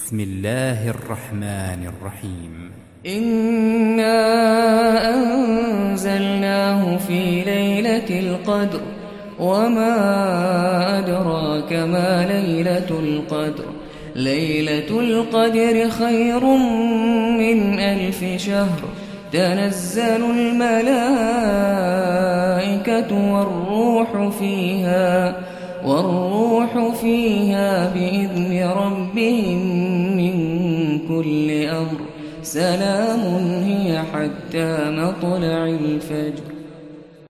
بسم الله الرحمن الرحيم إنا أنزلناه في ليلة القدر وما أدراك ما ليلة القدر ليلة القدر خير من 1000 شهر تنزل الملائكة والروح فيها بإذن ربهم من كل أمر سلام هي حتى مطلع الفجر.